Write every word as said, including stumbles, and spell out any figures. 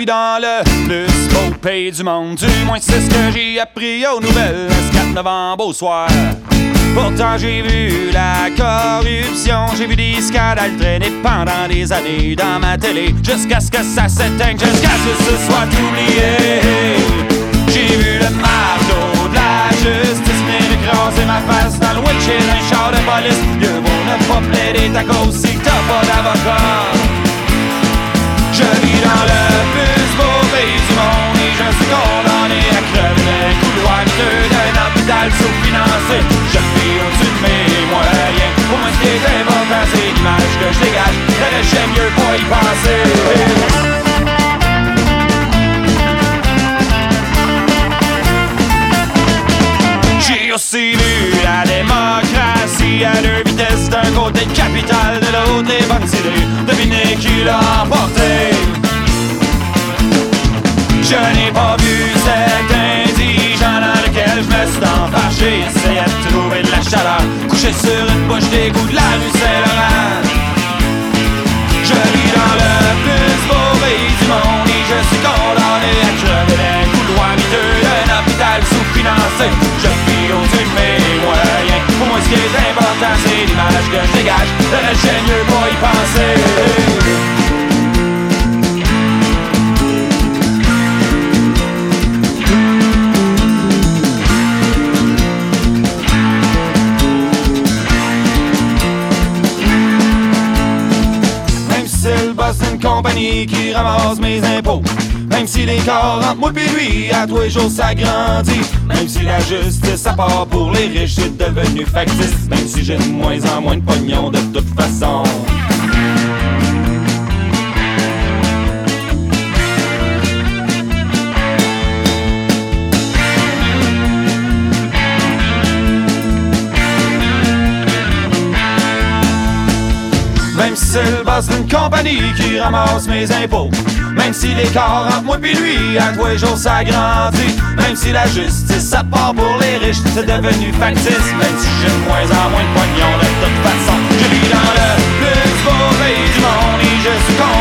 vis dans le plus beau pays du monde. Du moins c'est ce que j'ai appris aux nouvelles ce quatre novembre au soir. Pourtant j'ai vu la corruption, j'ai vu des scandales traîner pendant des années dans ma télé, jusqu'à ce que ça s'éteigne, jusqu'à ce que ce soit oublié. J'ai vu le marteau de la justice venir écraser ma face dans le windshield d'un char de police. Mieux vaut ne pas plaider ta cause si t'as pas d'avocat. Je vis dans le plus beau pays du monde et je suis condamné à crever les couloirs d'un hôpital sous-financé. Je vis au-dessus de mes moyens. Pour moi ce qui est important c'est l'image que je dégage. J'aurais mieux pas y penser. J'ai aussi vu la démocratie à deux vitesses, d'un côté le capital, de l'autre les bonnes idées. Devinez qui l'a emporté. Je n'ai pas vu cet indigent dans lequel je me suis enfarché. Essayais de trouver de la chaleur, couché sur une bouche d'égout de la rue Saint-Laurent. Je vis dans le plus beau pays du monde et je suis condamné à crever les couloirs miteux d'un hôpital sous-financé. Je vis au-dessus de mes moyens. Pour moi ce qui est important c'est l'image que je dégage. J'aurais mieux pas y penser. C'est une compagnie qui ramasse mes impôts. Même si l'écart entre moi et lui à tous les jours s'agrandit. Même si la justice à part pour les riches c'est devenu factice. Même si j'ai de moins en moins de pognon de toute façon. Même si c'est le boss d'une compagnie qui ramasse mes impôts. Même si l'écart entre moi et lui à tous les jours s'agrandit. Même si la justice à part pour les riches c'est devenu factice. Même si j'ai de moins en moins de pognon de toute façon. Je vis dans le plus beau pays du monde et je suis con.